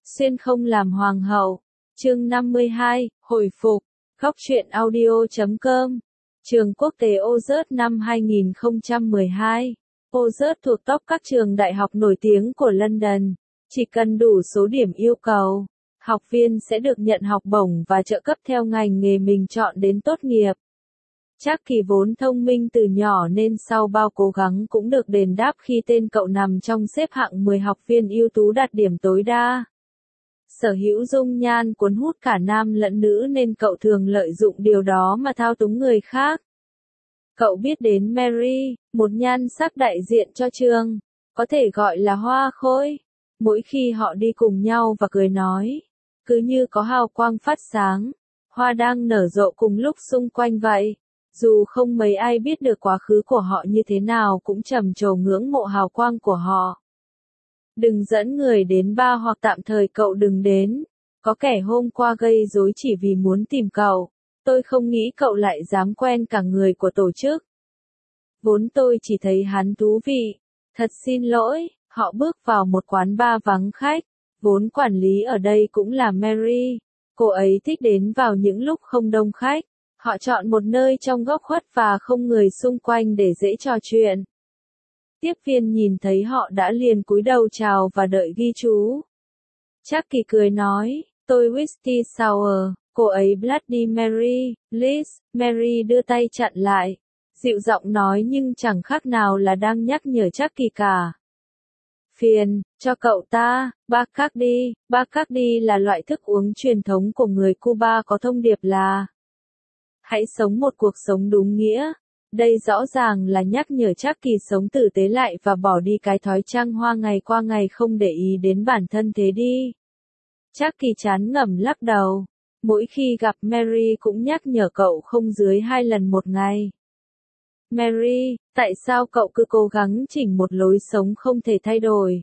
Xuyên không làm hoàng hậu. Chương 52, hồi phục. Góc truyện audio.com. Trường quốc tế Oxford năm 2012. Oxford thuộc top các trường đại học nổi tiếng của London. Chỉ cần đủ số điểm yêu cầu, học viên sẽ được nhận học bổng và trợ cấp theo ngành nghề mình chọn đến tốt nghiệp. Chắc Kỳ vốn thông minh từ nhỏ nên sau bao cố gắng cũng được đền đáp khi tên cậu nằm trong xếp hạng 10 học viên ưu tú đạt điểm tối đa. Sở hữu dung nhan cuốn hút cả nam lẫn nữ nên cậu thường lợi dụng điều đó mà thao túng người khác. Cậu biết đến Mary, một nhan sắc đại diện cho trường, có thể gọi là hoa khôi. Mỗi khi họ đi cùng nhau và cười nói, cứ như có hào quang phát sáng, hoa đang nở rộ cùng lúc xung quanh vậy. Dù không mấy ai biết được quá khứ của họ như thế nào cũng trầm trồ ngưỡng mộ hào quang của họ. Đừng dẫn người đến bar hoặc tạm thời cậu đừng đến. Có kẻ hôm qua gây rối chỉ vì muốn tìm cậu. Tôi không nghĩ cậu lại dám quen cả người của tổ chức. Vốn tôi chỉ thấy hắn thú vị. Thật xin lỗi, họ bước vào một quán bar vắng khách. Vốn quản lý ở đây cũng là Mary. Cô ấy thích đến vào những lúc không đông khách. Họ chọn một nơi trong góc khuất và không người xung quanh để dễ trò chuyện. Tiếp viên nhìn thấy họ đã liền cúi đầu chào và đợi ghi chú. Chắc Kỳ cười nói, tôi whisky sour, cô ấy Bloody Mary, Liz. Mary đưa tay chặn lại. Dịu giọng nói nhưng chẳng khác nào là đang nhắc nhở Chắc Kỳ cả. Phiền, cho cậu ta, Bacardi. Bacardi là loại thức uống truyền thống của người Cuba có thông điệp là hãy sống một cuộc sống đúng nghĩa. Đây rõ ràng là nhắc nhở Chắc Kỳ sống tử tế lại và bỏ đi cái thói trăng hoa ngày qua ngày không để ý đến bản thân thế đi. Chắc Kỳ chán ngẩm lắc đầu. Mỗi khi gặp Mary cũng nhắc nhở cậu không dưới 2 lần một ngày. Mary, tại sao cậu cứ cố gắng chỉnh một lối sống không thể thay đổi?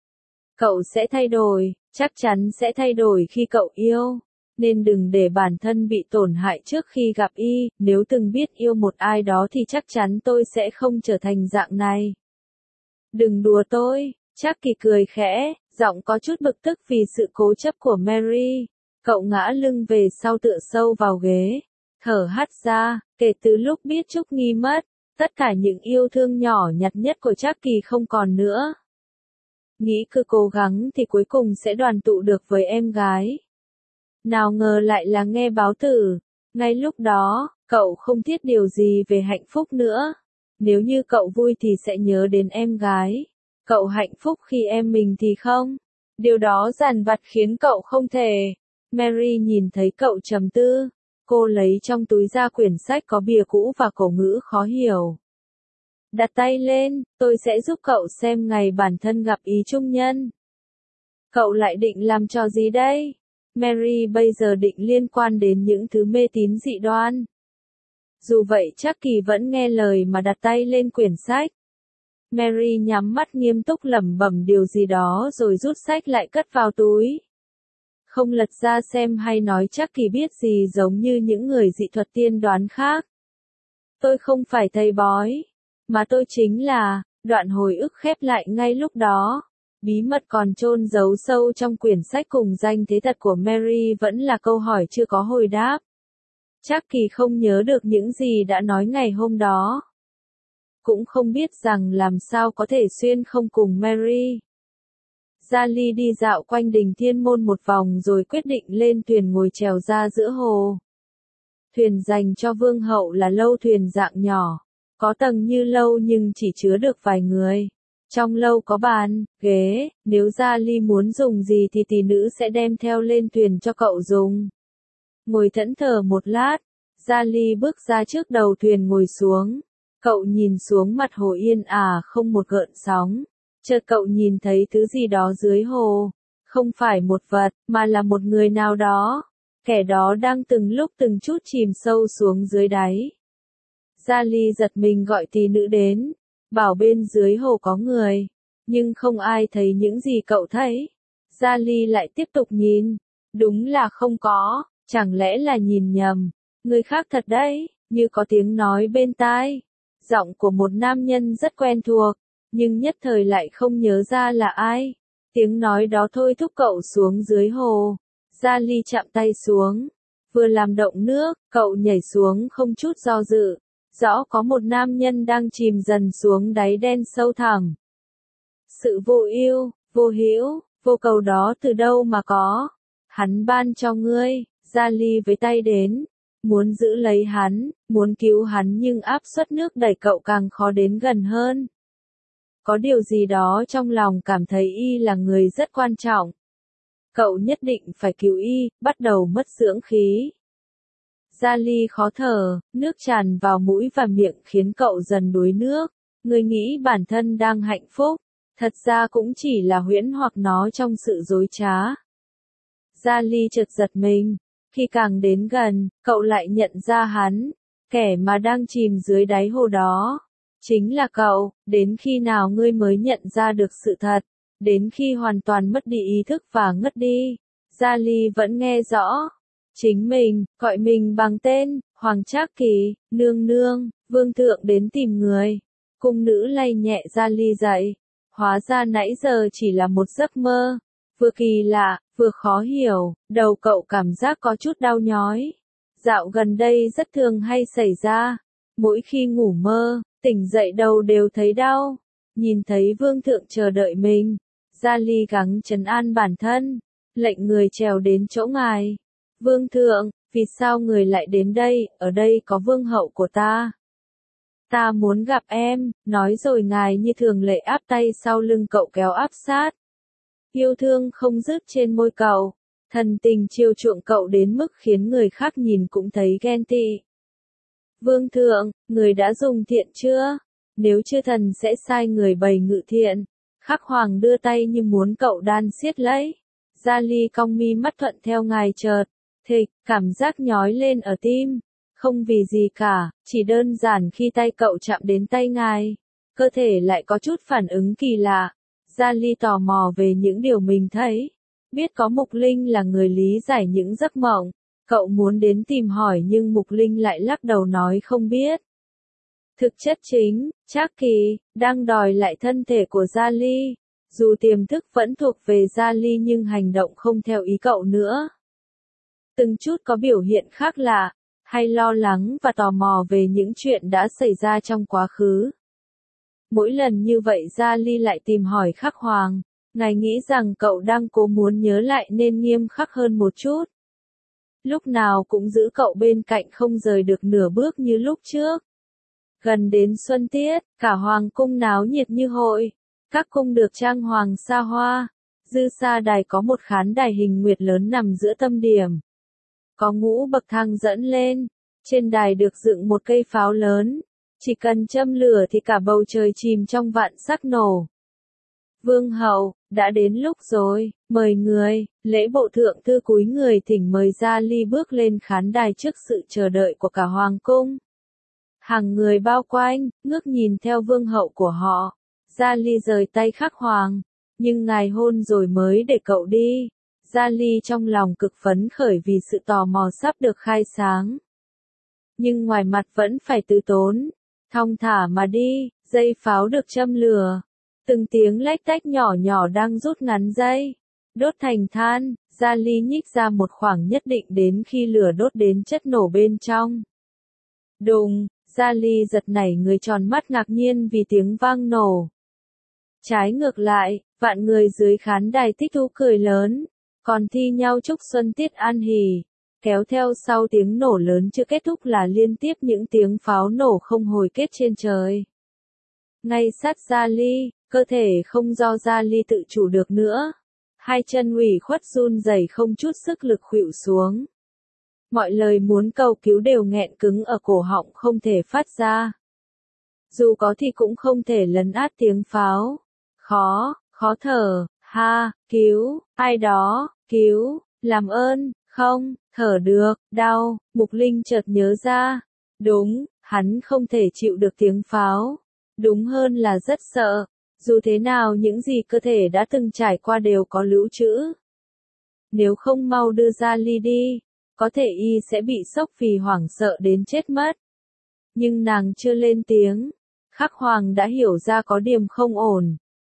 Cậu sẽ thay đổi, chắc chắn sẽ thay đổi khi cậu yêu. Nên đừng để bản thân bị tổn hại trước khi gặp y, nếu từng biết yêu một ai đó thì chắc chắn tôi sẽ không trở thành dạng này. Đừng đùa tôi, Chắc Kỳ cười khẽ, giọng có chút bực tức vì sự cố chấp của Mary. Cậu ngã lưng về sau tựa sâu vào ghế, thở hắt ra, kể từ lúc biết Trúc Nghi mất, tất cả những yêu thương nhỏ nhặt nhất của Chắc Kỳ không còn nữa. Nghĩ cứ cố gắng thì cuối cùng sẽ đoàn tụ được với em gái. Nào ngờ lại là nghe báo tử. Ngay lúc đó, cậu không thiết điều gì về hạnh phúc nữa. Nếu như cậu vui thì sẽ nhớ đến em gái. Cậu hạnh phúc khi em mình thì không. Điều đó dằn vặt khiến cậu không thể. Mary nhìn thấy cậu trầm tư. Cô lấy trong túi ra quyển sách có bìa cũ và cổ ngữ khó hiểu. Đặt tay lên, tôi sẽ giúp cậu xem ngày bản thân gặp ý trung nhân. Cậu lại định làm trò gì đây? Mary bây giờ định liên quan đến những thứ mê tín dị đoan. Dù vậy Chắc Kỳ vẫn nghe lời mà đặt tay lên quyển sách. Mary nhắm mắt nghiêm túc lẩm bẩm điều gì đó rồi rút sách lại cất vào túi. Không lật ra xem hay nói Chắc Kỳ biết gì giống như những người dị thuật tiên đoán khác. Tôi không phải thầy bói, mà tôi chính là, đoạn hồi ức khép lại ngay lúc đó. Bí mật còn chôn giấu sâu trong quyển sách cùng danh thế thật của Mary vẫn là câu hỏi chưa có hồi đáp. Chắc Kỳ không nhớ được những gì đã nói ngày hôm đó. Cũng không biết rằng làm sao có thể xuyên không cùng Mary. Sally đi dạo quanh đình Thiên Môn một vòng rồi quyết định lên thuyền ngồi chèo ra giữa hồ. Thuyền dành cho vương hậu là lâu thuyền dạng nhỏ, có tầng như lâu nhưng chỉ chứa được vài người. Trong lâu có bàn, ghế, nếu Sally muốn dùng gì thì tỷ nữ sẽ đem theo lên thuyền cho cậu dùng. Ngồi thẫn thờ một lát, Sally bước ra trước đầu thuyền ngồi xuống. Cậu nhìn xuống mặt hồ yên ả không một gợn sóng. Chợt cậu nhìn thấy thứ gì đó dưới hồ. Không phải một vật, mà là một người nào đó. Kẻ đó đang từng lúc từng chút chìm sâu xuống dưới đáy. Sally giật mình gọi tỷ nữ đến. Bảo bên dưới hồ có người. Nhưng không ai thấy những gì cậu thấy. Sally lại tiếp tục nhìn. Đúng là không có, chẳng lẽ là nhìn nhầm. Người khác thật đấy, như có tiếng nói bên tai. Giọng của một nam nhân rất quen thuộc, nhưng nhất thời lại không nhớ ra là ai. Tiếng nói đó thôi thúc cậu xuống dưới hồ. Gia Ly chạm tay xuống. Vừa làm động nước, cậu nhảy xuống không chút do dự. Rõ có một nam nhân đang chìm dần xuống đáy đen sâu thẳm. Sự vô ưu, vô hữu, vô cầu đó từ đâu mà có? Hắn ban cho ngươi. Gia Ly với tay đến. Muốn giữ lấy hắn, muốn cứu hắn nhưng áp suất nước đẩy cậu càng khó đến gần hơn. Có điều gì đó trong lòng cảm thấy y là người rất quan trọng. Cậu nhất định phải cứu y, bắt đầu mất dưỡng khí. Gia Ly khó thở, nước tràn vào mũi và miệng khiến cậu dần đuối nước. Người nghĩ bản thân đang hạnh phúc, thật ra cũng chỉ là huyễn hoặc nó trong sự dối trá. Gia Ly chợt giật mình, khi càng đến gần, cậu lại nhận ra hắn, kẻ mà đang chìm dưới đáy hồ đó. Chính là cậu, đến khi nào ngươi mới nhận ra được sự thật, đến khi hoàn toàn mất đi ý thức và ngất đi. Gia Ly vẫn nghe rõ. Chính mình, gọi mình bằng tên, Hoàng Trác Kỳ, nương nương, vương thượng đến tìm người. Cung nữ lay nhẹ Gia Ly dậy. Hóa ra nãy giờ chỉ là một giấc mơ. Vừa kỳ lạ, vừa khó hiểu, đầu cậu cảm giác có chút đau nhói. Dạo gần đây rất thường hay xảy ra. Mỗi khi ngủ mơ, tỉnh dậy đầu đều thấy đau. Nhìn thấy vương thượng chờ đợi mình. Gia Ly gắng trấn an bản thân. Lệnh người trèo đến chỗ ngài. Vương thượng, vì sao người lại đến đây, ở đây có vương hậu của ta. Ta muốn gặp em, nói rồi ngài như thường lệ áp tay sau lưng cậu kéo áp sát. Yêu thương không dứt trên môi cậu, thần tình chiều chuộng cậu đến mức khiến người khác nhìn cũng thấy ghen tị. Vương thượng, người đã dùng thiện chưa? Nếu chưa thần sẽ sai người bày ngự thiện. Khắc Hoàng đưa tay như muốn cậu đan siết lấy. Gia Ly cong mi mắt thuận theo ngài chợt. Thịch, cảm giác nhói lên ở tim. Không vì gì cả, chỉ đơn giản khi tay cậu chạm đến tay ngài. Cơ thể lại có chút phản ứng kỳ lạ. Gia Ly tò mò về những điều mình thấy. Biết có Mục Linh là người lý giải những giấc mộng. Cậu muốn đến tìm hỏi nhưng Mục Linh lại lắc đầu nói không biết. Thực chất chính, Trác Kỳ, đang đòi lại thân thể của Gia Ly. Dù tiềm thức vẫn thuộc về Gia Ly nhưng hành động không theo ý cậu nữa. Từng chút có biểu hiện khác lạ, hay lo lắng và tò mò về những chuyện đã xảy ra trong quá khứ. Mỗi lần như vậy Gia Ly lại tìm hỏi Khắc Hoàng. Ngài nghĩ rằng cậu đang cố muốn nhớ lại nên nghiêm khắc hơn một chút. Lúc nào cũng giữ cậu bên cạnh không rời được nửa bước như lúc trước. Gần đến xuân tiết, cả hoàng cung náo nhiệt như hội. Các cung được trang hoàng xa hoa. Dư xa đài có một khán đài hình nguyệt lớn nằm giữa tâm điểm. Có ngũ bậc thang dẫn lên. Trên đài được dựng một cây pháo lớn. Chỉ cần châm lửa thì cả bầu trời chìm trong vạn sắc nổ. Vương hậu, đã đến lúc rồi, mời người. Lễ bộ thượng thư cúi người thỉnh mời Gia Ly bước lên khán đài trước sự chờ đợi của cả hoàng cung. Hàng người bao quanh, ngước nhìn theo vương hậu của họ. Gia Ly rời tay Khắc Hoàng. Nhưng ngài hôn rồi mới để cậu đi. Gia Ly trong lòng cực phấn khởi vì sự tò mò sắp được khai sáng. Nhưng ngoài mặt vẫn phải từ tốn. Thong thả mà đi, dây pháo được châm lửa. Từng tiếng lách tách nhỏ nhỏ đang rút ngắn dây. Đốt thành than, Gia Ly nhích ra một khoảng nhất định đến khi lửa đốt đến chất nổ bên trong. Đùng, Gia Ly giật nảy người tròn mắt ngạc nhiên vì tiếng vang nổ. Trái ngược lại, vạn người dưới khán đài thích thú cười lớn, còn thi nhau chúc xuân tiết an hỉ. Kéo theo sau tiếng nổ lớn chưa kết thúc là liên tiếp những tiếng pháo nổ không hồi kết trên trời. Ngay sát Gia Ly, cơ thể không do Gia Ly tự chủ được nữa. Hai chân ủy khuất run rẩy không chút sức lực khuỵu xuống. Mọi lời muốn cầu cứu đều nghẹn cứng ở cổ họng không thể phát ra. Dù có thì cũng không thể lấn át tiếng pháo. Khó thở, cứu, ai đó, cứu, làm ơn, không, thở được, đau, Mục Linh chợt nhớ ra. Đúng, hắn không thể chịu được tiếng pháo. Đúng hơn là rất sợ. Dù thế nào những gì cơ thể đã từng trải qua đều có lưu trữ. Nếu không mau đưa Gia Ly đi, có thể y sẽ bị sốc vì hoảng sợ đến chết mất. Nhưng nàng chưa lên tiếng. Khắc Hoàng đã hiểu ra có điểm không ổn.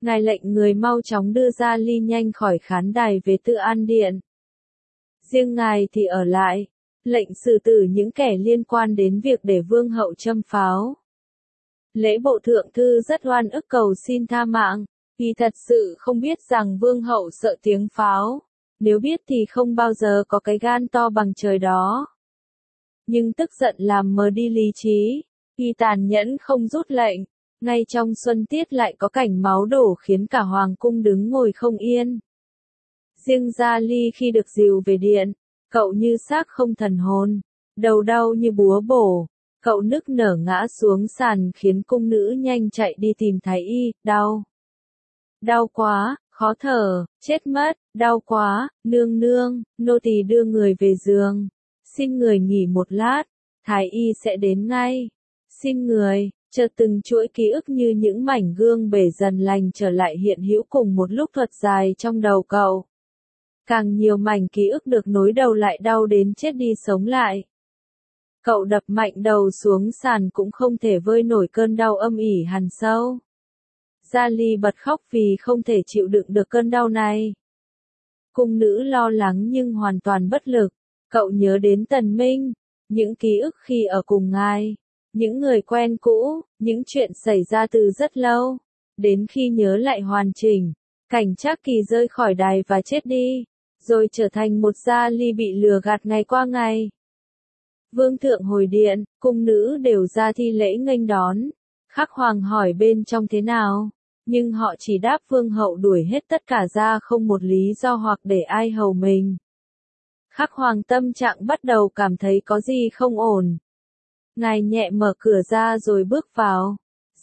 Ngài lệnh người mau chóng đưa Gia Ly nhanh khỏi khán đài về Tự An Điện. Riêng ngài thì ở lại, lệnh xử tử những kẻ liên quan đến việc để vương hậu châm pháo. Lễ bộ thượng thư rất oan ức cầu xin tha mạng, vì thật sự không biết rằng vương hậu sợ tiếng pháo, nếu biết thì không bao giờ có cái gan to bằng trời đó. Nhưng tức giận làm mờ đi lý trí, y tàn nhẫn không rút lệnh, ngay trong xuân tiết lại có cảnh máu đổ khiến cả hoàng cung đứng ngồi không yên. Riêng Gia Ly khi được dìu về điện, cậu như xác không thần hồn, đầu đau như búa bổ, cậu nức nở ngã xuống sàn khiến cung nữ nhanh chạy đi tìm thái y, đau. Đau quá, khó thở, chết mất, đau quá, nương nương, nô tỳ đưa người về giường. Xin người nghỉ một lát, thái y sẽ đến ngay. Xin người, chợt từng chuỗi ký ức như những mảnh gương bể dần lành trở lại hiện hữu cùng một lúc thuật dài trong đầu cậu. Càng nhiều mảnh ký ức được nối đầu lại đau đến chết đi sống lại. Cậu đập mạnh đầu xuống sàn cũng không thể vơi nổi cơn đau âm ỉ hằn sâu. Gia Ly bật khóc vì không thể chịu đựng được cơn đau này. Cung nữ lo lắng nhưng hoàn toàn bất lực. Cậu nhớ đến Tần Minh, những ký ức khi ở cùng ngài, những người quen cũ, những chuyện xảy ra từ rất lâu. Đến khi nhớ lại hoàn chỉnh, cảnh Trác Kỳ rơi khỏi đài và chết đi, rồi trở thành một Gia Ly bị lừa gạt ngày qua ngày. Vương thượng hồi điện, cung nữ đều ra thi lễ nghênh đón. Khắc Hoàng hỏi bên trong thế nào, nhưng họ chỉ đáp vương hậu đuổi hết tất cả ra không một lý do hoặc để ai hầu mình. Khắc Hoàng tâm trạng bắt đầu cảm thấy có gì không ổn. Ngài nhẹ mở cửa ra rồi bước vào.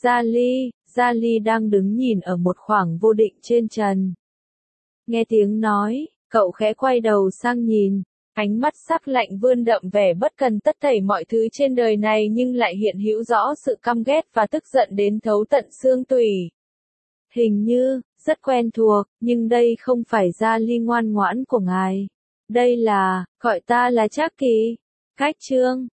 Gia Ly đang đứng nhìn ở một khoảng vô định trên trần. Nghe tiếng nói, cậu khẽ quay đầu sang nhìn. Ánh mắt sắc lạnh vươn đậm vẻ bất cần tất thảy mọi thứ trên đời này nhưng lại hiện hữu rõ sự căm ghét và tức giận đến thấu tận xương tủy. Hình như, rất quen thuộc, nhưng đây không phải Gia Ly ngoan ngoãn của ngài. Đây là, gọi ta là Trác Kỳ. Cách chương